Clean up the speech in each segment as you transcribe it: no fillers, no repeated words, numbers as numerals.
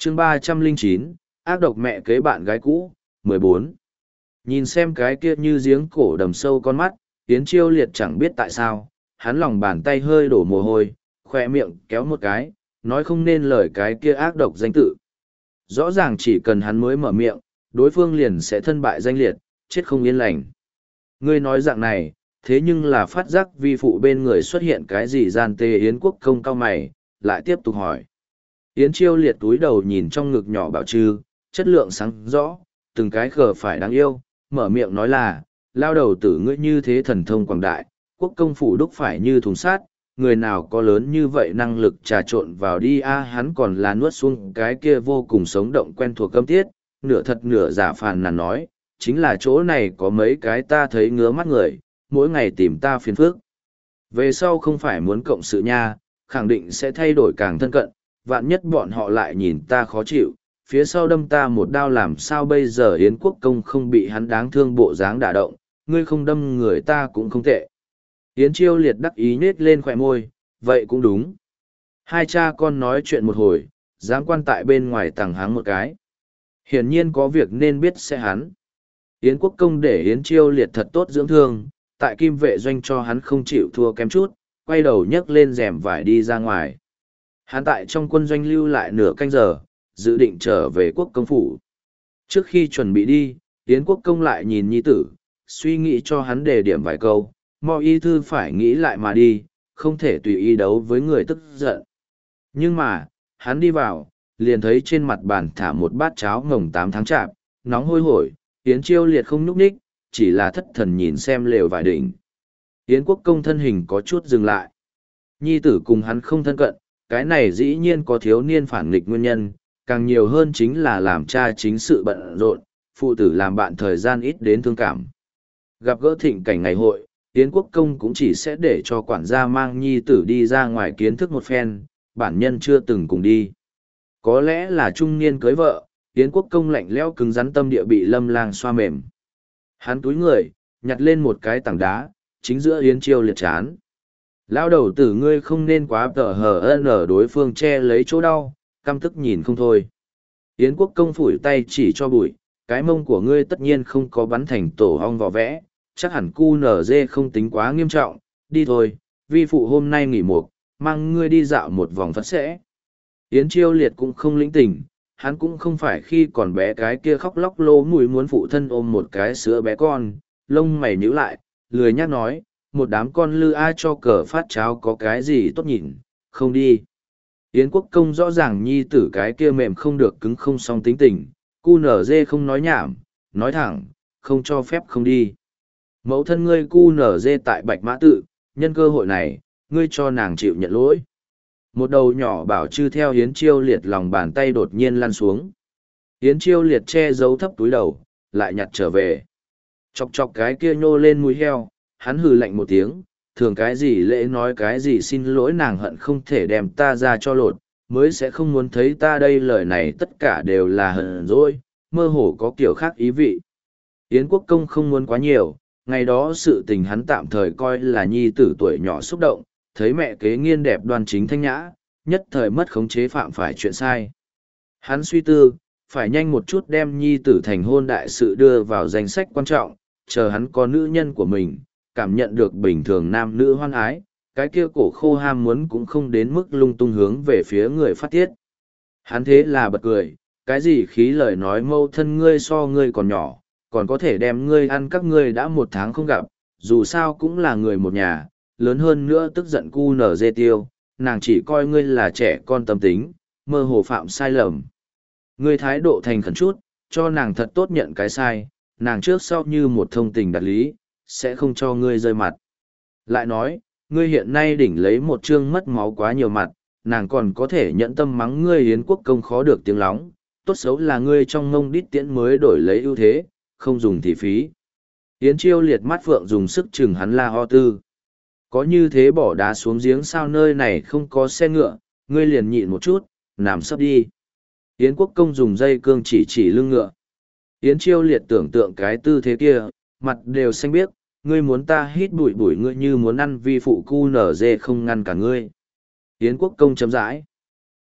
chương 309, ác độc mẹ kế bạn gái cũ, 14. Nhìn xem cái kia như giếng cổ đầm sâu con mắt, Yến Chiêu Liệt chẳng biết tại sao, hắn lòng bàn tay hơi đổ mồ hôi, khoe miệng kéo một cái, nói không nên lời cái kia ác độc danh tự. Rõ ràng chỉ cần hắn mới mở miệng, đối phương liền sẽ thân bại danh liệt, chết không yên lành. Ngươi nói dạng này, thế nhưng là phát giác vi phụ bên người xuất hiện cái gì gian tê. Yến Quốc Công cao mày, lại tiếp tục hỏi. Yến Chiêu Liệt túi đầu nhìn trong ngực nhỏ bảo trư, chất lượng sáng rõ, từng cái khờ phải đáng yêu, mở miệng nói là, lao đầu tử ngươi như thế thần thông quảng đại, quốc công phủ đúc phải như thùng sát, người nào có lớn như vậy năng lực trà trộn vào đi a. Hắn còn là nuốt xuống cái kia vô cùng sống động quen thuộc câm tiết, nửa thật nửa giả phàn nàn nói, chính là chỗ này có mấy cái ta thấy ngứa mắt người, mỗi ngày tìm ta phiền phức. Về sau không phải muốn cộng sự nha, khẳng định sẽ thay đổi càng thân cận, vạn nhất bọn họ lại nhìn ta khó chịu, phía sau đâm ta một đao làm sao bây giờ. Yến Quốc Công không bị hắn đáng thương bộ dáng đả động, ngươi không đâm người ta cũng không tệ. Yến Chiêu Liệt đắc ý nết lên khỏe môi, vậy cũng đúng. Hai cha con nói chuyện một hồi, giám quan tại bên ngoài tàng háng một cái. Hiển nhiên có việc nên biết sẽ hắn. Yến Quốc Công để Yến Chiêu Liệt thật tốt dưỡng thương, tại Kim Vệ doanh cho hắn không chịu thua kém chút, quay đầu nhấc lên rèm vải đi ra ngoài. Hắn tại trong quân doanh lưu lại nửa canh giờ, dự định trở về Quốc Công phủ. Trước khi chuẩn bị đi, Yến Quốc Công lại nhìn nhi tử, suy nghĩ cho hắn đề điểm vài câu, mọi y thư phải nghĩ lại mà đi, không thể tùy ý đấu với người tức giận. Nhưng mà, hắn đi vào, liền thấy trên mặt bàn thả một bát cháo ngồng 8 tháng chạp, nóng hôi hổi. Yến Chiêu Liệt không nhúc nhích, chỉ là thất thần nhìn xem lều vải đỉnh. Yến Quốc Công thân hình có chút dừng lại. Nhi tử cùng hắn không thân cận, cái này dĩ nhiên có thiếu niên phản nghịch nguyên nhân, càng nhiều hơn chính là làm cha chính sự bận rộn, phụ tử làm bạn thời gian ít đến thương cảm. Gặp gỡ thịnh cảnh ngày hội, Yến Quốc Công cũng chỉ sẽ để cho quản gia mang nhi tử đi ra ngoài kiến thức một phen, bản nhân chưa từng cùng đi. Có lẽ là trung niên cưới vợ, Yến Quốc Công lạnh lẽo cứng rắn tâm địa bị Lâm Lang xoa mềm. Hắn túi người, nhặt lên một cái tảng đá, chính giữa Yến Chiêu Liệt chán. Lao đầu tử ngươi không nên quá tờ hờ ở đối phương che lấy chỗ đau, căm tức nhìn không thôi. Yến Quốc Công phủi tay chỉ cho bụi, cái mông của ngươi tất nhiên không có bắn thành tổ ong vỏ vẽ, chắc hẳn cu nở dê không tính quá nghiêm trọng, đi thôi, vi phụ hôm nay nghỉ mục, mang ngươi đi dạo một vòng phật sẽ. Yến Chiêu Liệt cũng không lĩnh tình, hắn cũng không phải khi còn bé cái kia khóc lóc lô mùi muốn phụ thân ôm một cái sữa bé con, lông mày nhíu lại, lười nhắc nói, một đám con lư ai cho cờ phát cháo có cái gì tốt nhìn, không đi. Yến Quốc Công rõ ràng nhi tử cái kia mềm không được cứng không song tính tình, cu nở dê không nói nhảm, nói thẳng, không cho phép không đi. Mẫu thân ngươi cu nở dê tại Bạch Mã Tự, nhân cơ hội này, ngươi cho nàng chịu nhận lỗi. Một đầu nhỏ bảo chư theo Yến Chiêu Liệt lòng bàn tay đột nhiên lăn xuống. Yến Chiêu Liệt che giấu thấp túi đầu, lại nhặt trở về. Chọc chọc cái kia nhô lên mũi heo, hắn hừ lạnh một tiếng, thường cái gì lễ nói cái gì xin lỗi nàng hận không thể đem ta ra cho lột, mới sẽ không muốn thấy ta đây. Lời này tất cả đều là hận rồi, mơ hồ có kiểu khác ý vị. Yến Quốc Công không muốn quá nhiều, ngày đó sự tình hắn tạm thời coi là nhi tử tuổi nhỏ xúc động, thấy mẹ kế nghiên đẹp đoan chính thanh nhã, nhất thời mất khống chế phạm phải chuyện sai. Hắn suy tư, phải nhanh một chút đem nhi tử thành hôn đại sự đưa vào danh sách quan trọng, chờ hắn có nữ nhân của mình, cảm nhận được bình thường nam nữ hoan ái, cái kia cổ khô ham muốn cũng không đến mức lung tung hướng về phía người phát tiết. Hắn thế là bật cười, cái gì khí lời nói mâu thân ngươi so ngươi còn nhỏ, còn có thể đem ngươi ăn các ngươi đã 1 tháng không gặp, dù sao cũng là người một nhà, lớn hơn nữa tức giận cu nở dê tiêu, nàng chỉ coi ngươi là trẻ con tâm tính, mơ hồ phạm sai lầm. Ngươi thái độ thành khẩn chút, cho nàng thật tốt nhận cái sai, nàng trước sau như một thông tình đạt lý, sẽ không cho ngươi rơi mặt. Lại nói, ngươi hiện nay đỉnh lấy một chương mất máu quá nhiều mặt, nàng còn có thể nhận tâm mắng ngươi Yến Quốc Công khó được tiếng lóng, tốt xấu là ngươi trong ngông đít tiễn mới đổi lấy ưu thế, không dùng thì phí. Yến Chiêu Liệt mắt phượng dùng sức chừng hắn la ho tư. Có như thế bỏ đá xuống giếng sao, nơi này không có xe ngựa, ngươi liền nhịn một chút, nằm sấp đi. Yến Quốc Công dùng dây cương chỉ lưng ngựa. Yến Chiêu Liệt tưởng tượng cái tư thế kia, mặt đều xanh biếc, ngươi muốn ta hít bụi bụi ngươi như muốn ăn vi phụ cu nở dê không ngăn cả ngươi. Yến Quốc Công chấm dãi.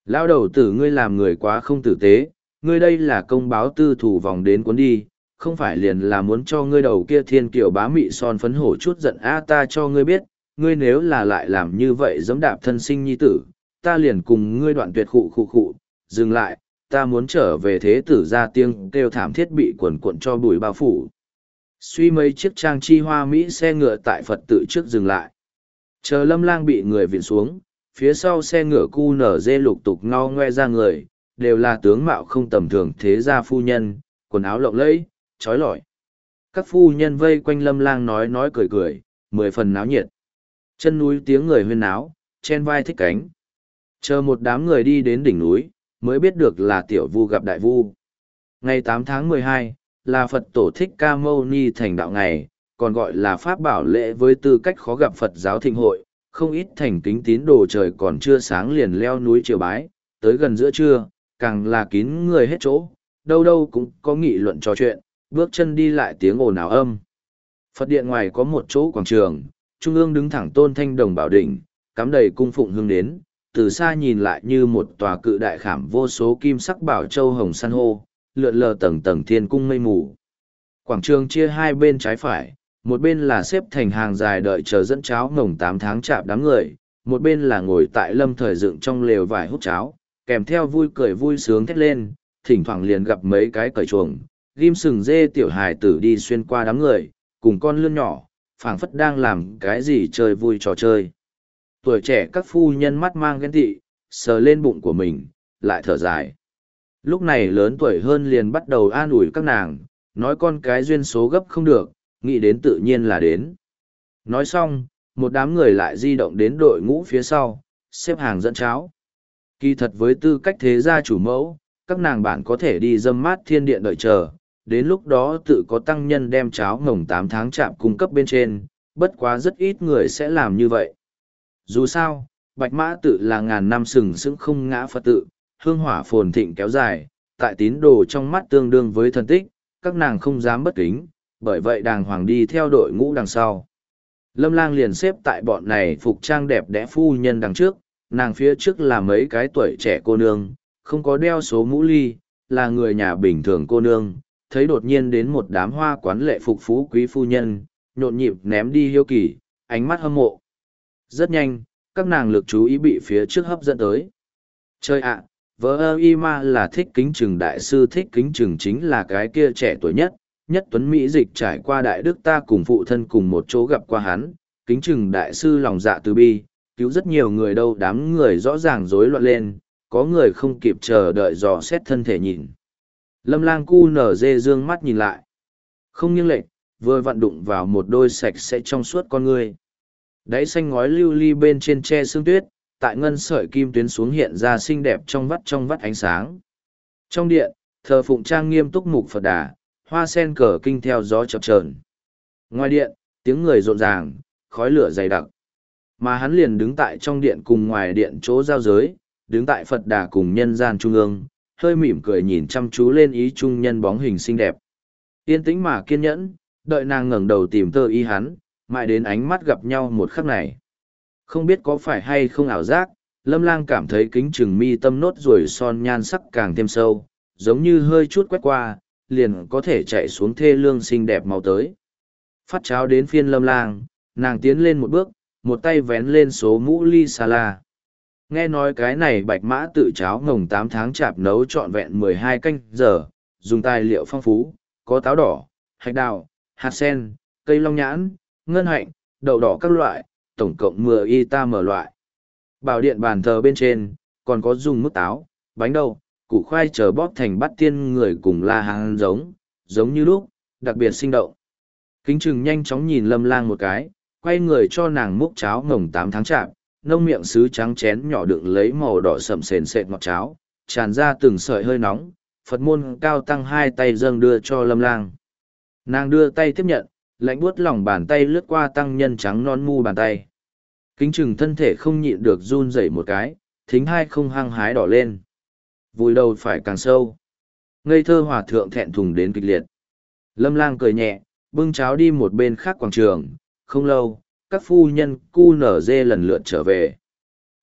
Lão đầu tử ngươi làm người quá không tử tế, ngươi đây là công báo tư thủ vòng đến cuốn đi, không phải liền là muốn cho ngươi đầu kia thiên kiều bá mị son phấn hổ chút giận ta cho ngươi biết, ngươi nếu là lại làm như vậy giẫm đạp thân sinh nhi tử, ta liền cùng ngươi đoạn tuyệt khụ, dừng lại, ta muốn trở về thế tử ra tiếng kêu thảm thiết bị quần cuộn cho bụi bao phủ. Suy mấy chiếc trang chi hoa Mỹ xe ngựa tại Phật tự trước dừng lại. Chờ Lâm Lang bị người viện xuống, phía sau xe ngựa QNZ lục tục ngao ngoe ra người, đều là tướng mạo không tầm thường thế gia phu nhân, quần áo lộng lẫy, trói lọi. Các phu nhân vây quanh Lâm Lang nói cười, 10 phần náo nhiệt. Chân núi tiếng người huyên náo, chen vai thích cánh. Chờ một đám người đi đến đỉnh núi, mới biết được là tiểu vu gặp đại vu. Ngày 8 tháng 12, là Phật tổ Thích Ca Mâu Ni thành đạo ngày, còn gọi là Pháp bảo lễ với tư cách khó gặp Phật giáo thịnh hội, không ít thành kính tín đồ trời còn chưa sáng liền leo núi triều bái, tới gần giữa trưa, càng là kín người hết chỗ, đâu đâu cũng có nghị luận trò chuyện, bước chân đi lại tiếng ồn ào âm. Phật điện ngoài có một chỗ quảng trường, trung ương đứng thẳng tôn thanh đồng bảo đỉnh, cắm đầy cung phụng hương đến, từ xa nhìn lại như một tòa cự đại khảm vô số kim sắc bảo châu hồng san hô, lượn lờ tầng tầng thiên cung mây mù. Quảng trường chia hai bên trái phải, một bên là xếp thành hàng dài đợi chờ dẫn cháo ngồng 8 tháng chạp đám người, một bên là ngồi tại lâm thời dựng trong lều vải hút cháo, kèm theo vui cười vui sướng thét lên, thỉnh thoảng liền gặp mấy cái cởi chuồng, ghim sừng dê tiểu hài tử đi xuyên qua đám người, cùng con lươn nhỏ, phảng phất đang làm cái gì chơi vui trò chơi. Tuổi trẻ các phu nhân mắt mang ghen tị, sờ lên bụng của mình, lại thở dài. Lúc này lớn tuổi hơn liền bắt đầu an ủi các nàng, nói con cái duyên số gấp không được, nghĩ đến tự nhiên là đến. Nói xong, một đám người lại di động đến đội ngũ phía sau, xếp hàng dẫn cháo. Kỳ thật với tư cách thế gia chủ mẫu, các nàng bạn có thể đi dâm mát thiên điện đợi chờ, đến lúc đó tự có tăng nhân đem cháo ngồng 8 tháng chạm cung cấp bên trên, bất quá rất ít người sẽ làm như vậy. Dù sao, Bạch Mã tự là ngàn năm sừng sững không ngã Phật tự, hương hỏa phồn thịnh kéo dài, tại tín đồ trong mắt tương đương với thần tích, các nàng không dám bất kính, bởi vậy đàng hoàng đi theo đội ngũ đằng sau. Lâm Lang liền xếp tại bọn này phục trang đẹp đẽ phu nhân đằng trước, nàng phía trước là mấy cái tuổi trẻ cô nương, không có đeo số mũ ly, là người nhà bình thường cô nương, thấy đột nhiên đến một đám hoa quán lệ phục phú quý phu nhân, nhộn nhịp ném đi hiếu kỳ, ánh mắt hâm mộ. Rất nhanh, các nàng lực chú ý bị phía trước hấp dẫn tới. Chơi ạ, vợ ơ y ma là Thích Kính Trừng đại sư. Thích Kính Trừng chính là cái kia trẻ tuổi nhất, nhất tuấn Mỹ dịch trải qua đại đức, ta cùng phụ thân cùng một chỗ gặp qua hắn. Kính Trừng đại sư lòng dạ từ bi, cứu rất nhiều người đâu. Đám người rõ ràng rối loạn lên, có người không kịp chờ đợi dò xét thân thể nhìn. Lâm Lang cu nở dê dương mắt nhìn lại. Không nghiêng lệch, vừa vặn đụng vào một đôi sạch sẽ trong suốt con người. Đáy xanh ngói lưu ly bên trên tre sương tuyết, tại ngân sợi kim tuyến xuống hiện ra xinh đẹp trong vắt ánh sáng. Trong điện, thờ phụng trang nghiêm túc mục Phật Đà, hoa sen cờ kinh theo gió chập chờn. Ngoài điện, tiếng người rộn ràng, khói lửa dày đặc. Mà hắn liền đứng tại trong điện cùng ngoài điện chỗ giao giới, đứng tại Phật Đà cùng nhân gian trung ương, hơi mỉm cười nhìn chăm chú lên ý trung nhân bóng hình xinh đẹp. Yên tĩnh mà kiên nhẫn, đợi nàng ngẩng đầu tìm tơ ý hắn, mãi đến ánh mắt gặp nhau một khắc này. Không biết có phải hay không ảo giác, Lâm Lang cảm thấy Kính Trừng mi tâm nốt ruồi son nhan sắc càng thêm sâu, giống như hơi chút quét qua, liền có thể chạy xuống thê lương xinh đẹp màu tới. Phát cháo đến phiên Lâm Lang, nàng tiến lên một bước, một tay vén lên số mũ ly xà la. Nghe nói cái này Bạch Mã tự cháo ngồng 8 tháng chạp nấu trọn vẹn 12 canh giờ, dùng tài liệu phong phú, có táo đỏ, hạch đào, hạt sen, cây long nhãn, ngân hạnh, đậu đỏ các loại, tổng cộng 10 loại. Bảo điện bàn thờ bên trên, còn có dùng mứt táo, bánh đậu, củ khoai chờ bóp thành bát tiên người cùng la hán giống như lúc, đặc biệt sinh động. Kính Trừng nhanh chóng nhìn Lâm Lang một cái, quay người cho nàng múc cháo ngồng 8 tháng chạp, nông miệng sứ trắng chén nhỏ đựng lấy màu đỏ sậm sền sệt ngọt cháo, tràn ra từng sợi hơi nóng, Phật môn cao tăng hai tay dâng đưa cho Lâm Lang. Nàng đưa tay tiếp nhận, lạnh buốt lòng bàn tay lướt qua tăng nhân trắng non mu bàn tay. Kính Trừng thân thể không nhịn được run rẩy một cái, thính hai không hăng hái đỏ lên. Vùi đầu phải càng sâu. Ngây thơ hòa thượng thẹn thùng đến kịch liệt. Lâm Lang cười nhẹ, bưng cháo đi một bên khác quảng trường. Không lâu, các phu nhân cu nở dê lần lượt trở về.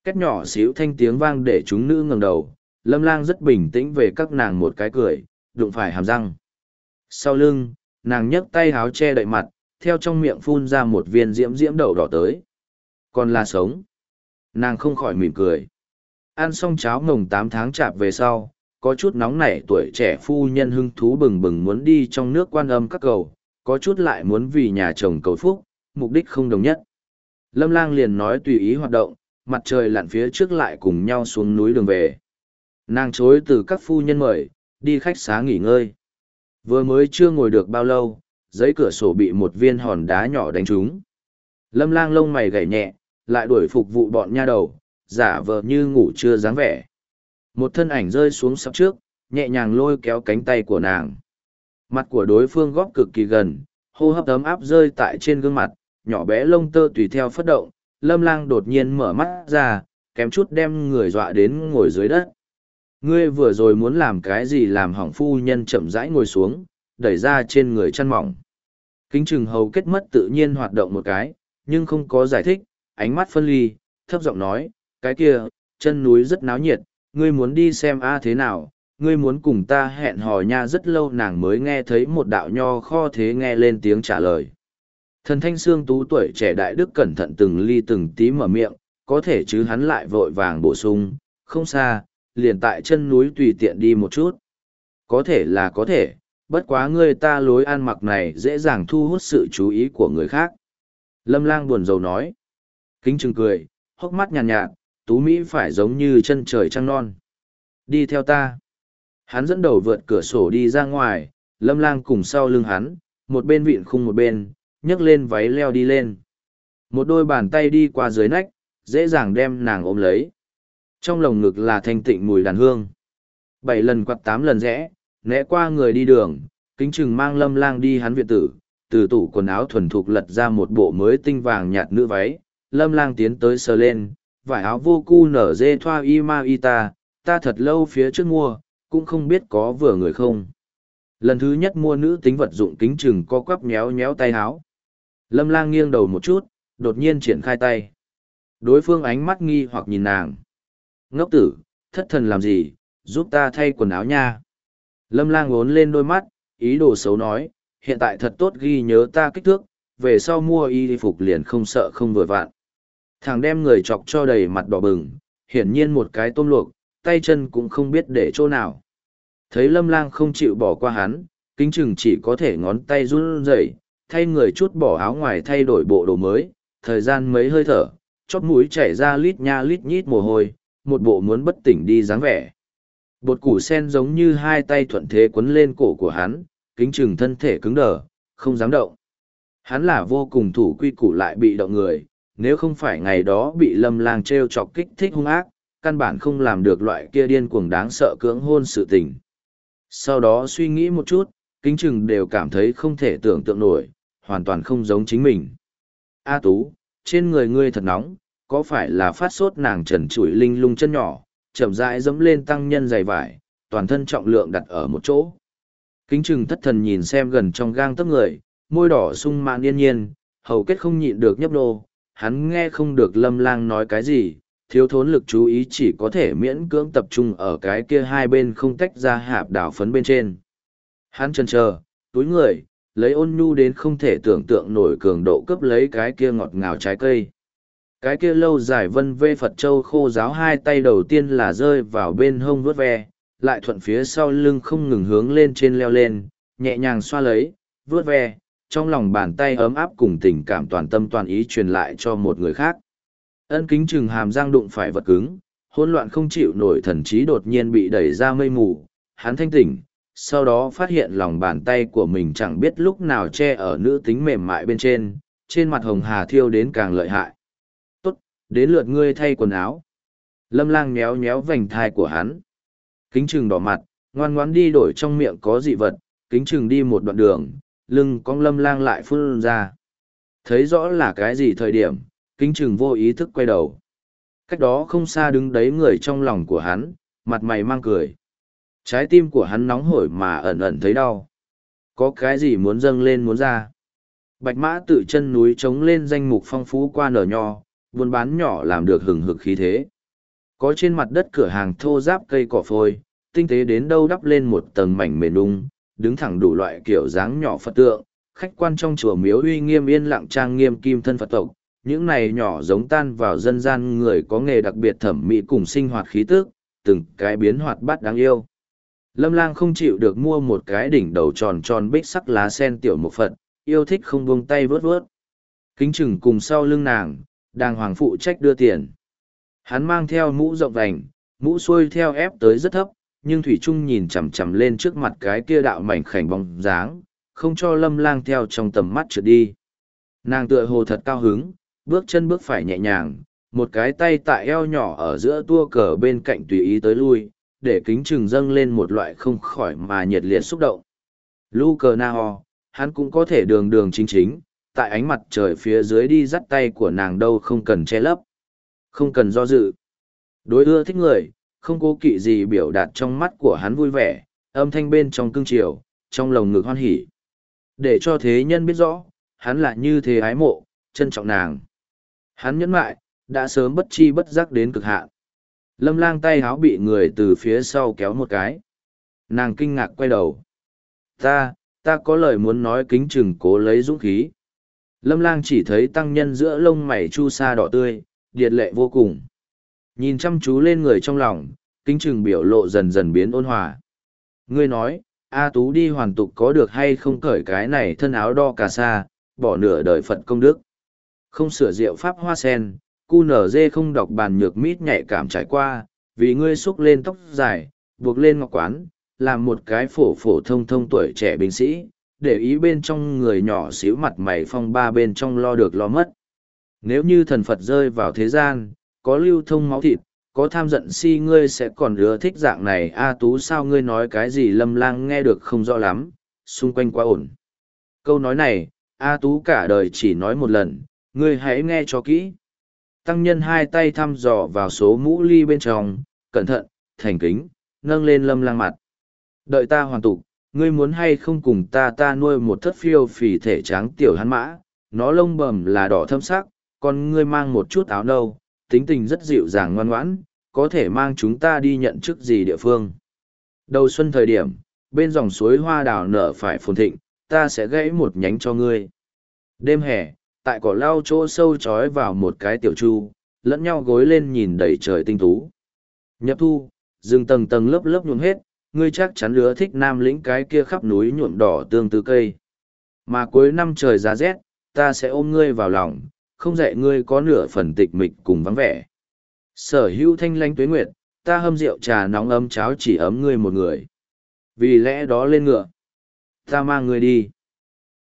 Két nhỏ xíu thanh tiếng vang để chúng nữ ngẩng đầu, Lâm Lang rất bình tĩnh về các nàng một cái cười, đụng phải hàm răng. Sau lưng, nàng nhấc tay háo che đậy mặt, theo trong miệng phun ra một viên diễm diễm đậu đỏ tới. Còn là sống. Nàng không khỏi mỉm cười. Ăn xong cháo mồng 8 tháng chạp về sau, có chút nóng nảy tuổi trẻ phu nhân hưng thú bừng bừng muốn đi trong nước Quan Âm các cầu, có chút lại muốn vì nhà chồng cầu phúc, mục đích không đồng nhất. Lâm Lang liền nói tùy ý hoạt động, mặt trời lặn phía trước lại cùng nhau xuống núi đường về. Nàng chối từ các phu nhân mời, đi khách xá nghỉ ngơi. Vừa mới chưa ngồi được bao lâu, giấy cửa sổ bị một viên hòn đá nhỏ đánh trúng. Lâm Lang lông mày gảy nhẹ, lại đuổi phục vụ bọn nha đầu, giả vờ như ngủ chưa dáng vẻ. Một thân ảnh rơi xuống sắp trước, nhẹ nhàng lôi kéo cánh tay của nàng. Mặt của đối phương góp cực kỳ gần, hô hấp ấm áp rơi tại trên gương mặt, nhỏ bé lông tơ tùy theo phất động. Lâm Lang đột nhiên mở mắt ra, kém chút đem người dọa đến ngồi dưới đất. Ngươi vừa rồi muốn làm cái gì làm hỏng phu nhân chậm rãi ngồi xuống, đẩy ra trên người chăn mỏng. Kính Trừng hầu kết mất tự nhiên hoạt động một cái, nhưng không có giải thích, ánh mắt phân ly, thấp giọng nói, cái kia, chân núi rất náo nhiệt, ngươi muốn đi xem thế nào, ngươi muốn cùng ta hẹn hò nha. Rất lâu nàng mới nghe thấy một đạo nho kho thế nghe lên tiếng trả lời. Thần thanh xương tú tuổi trẻ đại đức cẩn thận từng ly từng tí mở miệng, có thể chứ hắn lại vội vàng bổ sung, không xa, liền tại chân núi tùy tiện đi một chút. Có thể là có thể, bất quá ngươi ta lối ăn mặc này dễ dàng thu hút sự chú ý của người khác. Lâm Lang buồn rầu nói. Kính Trừng cười, hốc mắt nhàn nhạt, tú Mỹ phải giống như chân trời trăng non. Đi theo ta. Hắn dẫn đầu vượt cửa sổ đi ra ngoài, Lâm Lang cùng sau lưng hắn, một bên vịn khung một bên, nhấc lên váy leo đi lên. Một đôi bàn tay đi qua dưới nách, dễ dàng đem nàng ôm lấy. Trong lồng ngực là thanh tịnh mùi đàn hương. 7 lần quặt 8 lần rẽ, né qua người đi đường, Kính Trừng mang Lâm Lang đi hắn viện tử, từ tủ quần áo thuần thục lật ra một bộ mới tinh vàng nhạt nữ váy. Lâm Lang tiến tới sờ lên, vải áo vô cu nở dê thoa y ma y ta thật lâu phía trước mua, cũng không biết có vừa người không. Lần thứ nhất mua nữ tính vật dụng. Kính Trừng co quắp nhéo nhéo tay áo. Lâm Lang nghiêng đầu một chút, đột nhiên triển khai tay. Đối phương ánh mắt nghi hoặc nhìn nàng. Ngốc tử, thất thần làm gì, giúp ta thay quần áo nha. Lâm Lang uốn lên đôi mắt, ý đồ xấu nói, hiện tại thật tốt ghi nhớ ta kích thước, về sau mua y phục liền không sợ không vừa vặn. Thằng đem người chọc cho đầy mặt đỏ bừng, hiển nhiên một cái tôm luộc, tay chân cũng không biết để chỗ nào. Thấy Lâm Lang không chịu bỏ qua hắn, Kính Trừng chỉ có thể ngón tay run rẩy, thay người chút bỏ áo ngoài thay đổi bộ đồ mới, thời gian mấy hơi thở, chóp mũi chảy ra lít nha lít nhít mồ hôi, một bộ muốn bất tỉnh đi dáng vẻ. Bột củ sen giống như hai tay thuận thế quấn lên cổ của hắn, Kính Trừng thân thể cứng đờ, không dám động. Hắn là vô cùng thủ quy củ lại bị động người, nếu không phải ngày đó bị Lâm Lang trêu chọc kích thích hung ác, căn bản không làm được loại kia điên cuồng đáng sợ cưỡng hôn sự tình. Sau đó suy nghĩ một chút, Kính Trừng đều cảm thấy không thể tưởng tượng nổi, hoàn toàn không giống chính mình. A Tú, trên người ngươi thật nóng, có phải là phát sốt? Nàng trần trụi linh lung chân nhỏ, chậm rãi dẫm lên tăng nhân giày vải, toàn thân trọng lượng đặt ở một chỗ. Kính Trừng thất thần nhìn xem gần trong gang tấc người, môi đỏ sung mãn yên nhiên, hầu kết không nhịn được nhấp nô, hắn nghe không được Lâm Lang nói cái gì, thiếu thốn lực chú ý chỉ có thể miễn cưỡng tập trung ở cái kia hai bên không tách ra hạp đảo phấn bên trên. Hắn chần chờ, túi người, lấy ôn nhu đến không thể tưởng tượng nổi cường độ cướp lấy cái kia ngọt ngào trái cây. Cái kia lâu dài vân vê Phật Châu khô giáo hai tay đầu tiên là rơi vào bên hông vuốt ve, lại thuận phía sau lưng không ngừng hướng lên trên leo lên, nhẹ nhàng xoa lấy, vuốt ve, trong lòng bàn tay ấm áp cùng tình cảm toàn tâm toàn ý truyền lại cho một người khác. Ân Kính Trừng hàm răng đụng phải vật cứng, hỗn loạn không chịu nổi thần trí đột nhiên bị đẩy ra mây mù, hắn thanh tỉnh, sau đó phát hiện lòng bàn tay của mình chẳng biết lúc nào che ở nữ tính mềm mại bên trên mặt hồng hà thiêu đến càng lợi hại. Tốt, đến lượt ngươi thay quần áo. Lâm Lang méo méo vành thai của hắn. Kính Trừng đỏ mặt, ngoan ngoãn đi đổi trong miệng có dị vật, Kính Trừng đi một đoạn đường, lưng cong Lâm Lang lại phun ra. Thấy rõ là cái gì thời điểm, Kính Trừng vô ý thức quay đầu. Cách đó không xa đứng đấy người trong lòng của hắn, mặt mày mang cười. Trái tim của hắn nóng hổi mà ẩn ẩn thấy đau. Có cái gì muốn dâng lên muốn ra. Bạch Mã tự chân núi trống lên danh mục phong phú qua nở nho, buôn bán nhỏ làm được hừng hực khí thế. có trên mặt đất cửa hàng thô ráp cây cỏ phôi, tinh tế đến đâu đắp lên một tầng mảnh mềm đung, đứng thẳng đủ loại kiểu dáng nhỏ Phật tượng, khách quan trong chùa miếu uy nghiêm yên lặng trang nghiêm kim thân Phật tộc, những này nhỏ giống tan vào dân gian người có nghề đặc biệt thẩm mỹ cùng sinh hoạt khí tức, từng cái biến hoạt bát đáng yêu. Lâm Lang không chịu được mua một cái đỉnh đầu tròn tròn bích sắc lá sen tiểu một Phật, yêu thích không buông tay vớt vớt. Kính chừng cùng sau lưng nàng, đàng hoàng phụ trách đưa tiền. Hắn mang theo mũ rộng vành, mũ xuôi theo ép tới rất thấp, nhưng Thủy Trung nhìn chằm chằm lên trước mặt cái kia đạo mảnh khảnh bóng dáng, không cho Lâm Lang theo trong tầm mắt trượt đi. Nàng tựa hồ thật cao hứng, bước chân bước phải nhẹ nhàng, một cái tay tại eo nhỏ ở giữa tua cờ bên cạnh tùy ý tới lui, để kính chừng dâng lên một loại không khỏi mà nhiệt liệt xúc động. Lu cờ na ho, hắn cũng có thể đường đường chính chính, tại ánh mặt trời phía dưới đi dắt tay của nàng đâu không cần che lấp, không cần do dự. Đối ưa thích người, không cố kỵ gì biểu đạt trong mắt của hắn vui vẻ, âm thanh bên trong cương triều, trong lồng ngực hoan hỉ. Để cho thế nhân biết rõ, hắn là như thế ái mộ, trân trọng nàng. Hắn nhẫn mại, đã sớm bất chi bất giác đến cực hạn. Lâm Lang tay háo bị người từ phía sau kéo một cái. Nàng kinh ngạc quay đầu. Ta có lời muốn nói, kính chừng cố lấy dũng khí. Lâm Lang chỉ thấy tăng nhân giữa lông mày chu sa đỏ tươi, điệt lệ vô cùng. Nhìn chăm chú lên người trong lòng, kính chừng biểu lộ dần dần biến ôn hòa. Ngươi nói, A Tú đi hoàn tục có được hay không cởi cái này thân áo đo cà sa, bỏ nửa đời Phật công đức. Không sửa rượu pháp hoa sen, cu nở dê không đọc bàn nhược mít nhạy cảm trải qua, vì ngươi xúc lên tóc dài, buộc lên ngọc quán, làm một cái phổ phổ thông thông tuổi trẻ binh sĩ, để ý bên trong người nhỏ xíu mặt mày phong ba bên trong lo được lo mất. Nếu như thần Phật rơi vào thế gian, có lưu thông máu thịt, có tham giận si, ngươi sẽ còn ưa thích dạng này. A Tú sao ngươi nói cái gì? Lâm Lang nghe được không rõ lắm, xung quanh quá ổn. Câu nói này, A Tú cả đời chỉ nói một lần, ngươi hãy nghe cho kỹ. Tăng nhân hai tay thăm dò vào số mũ ly bên trong, cẩn thận, thành kính, nâng lên Lâm Lang mặt. Đợi ta hoàn tục, ngươi muốn hay không cùng ta nuôi một thất phiêu phì thể tráng tiểu hắn mã, nó lông bầm là đỏ thâm sắc, còn ngươi mang một chút áo nâu, tính tình rất dịu dàng ngoan ngoãn, có thể mang chúng ta đi nhận chức gì địa phương. Đầu xuân thời điểm, bên dòng suối hoa đào nở phải phồn thịnh, ta sẽ gãy một nhánh cho ngươi. Đêm hè, tại cỏ lau chỗ sâu trói vào một cái tiểu chu, lẫn nhau gối lên nhìn đầy trời tinh tú. Nhập thu, rừng tầng tầng lớp lớp nhuộm hết, ngươi chắc chắn ưa thích Nam Lĩnh cái kia khắp núi nhuộm đỏ tương tư cây. Mà cuối năm trời giá rét, ta sẽ ôm ngươi vào lòng, không dạy ngươi có nửa phần tịch mịch cùng vắng vẻ. Sở hữu thanh lanh tuế nguyệt, ta hâm rượu trà nóng ấm cháo chỉ ấm ngươi một người. Vì lẽ đó lên ngựa, ta mang ngươi đi.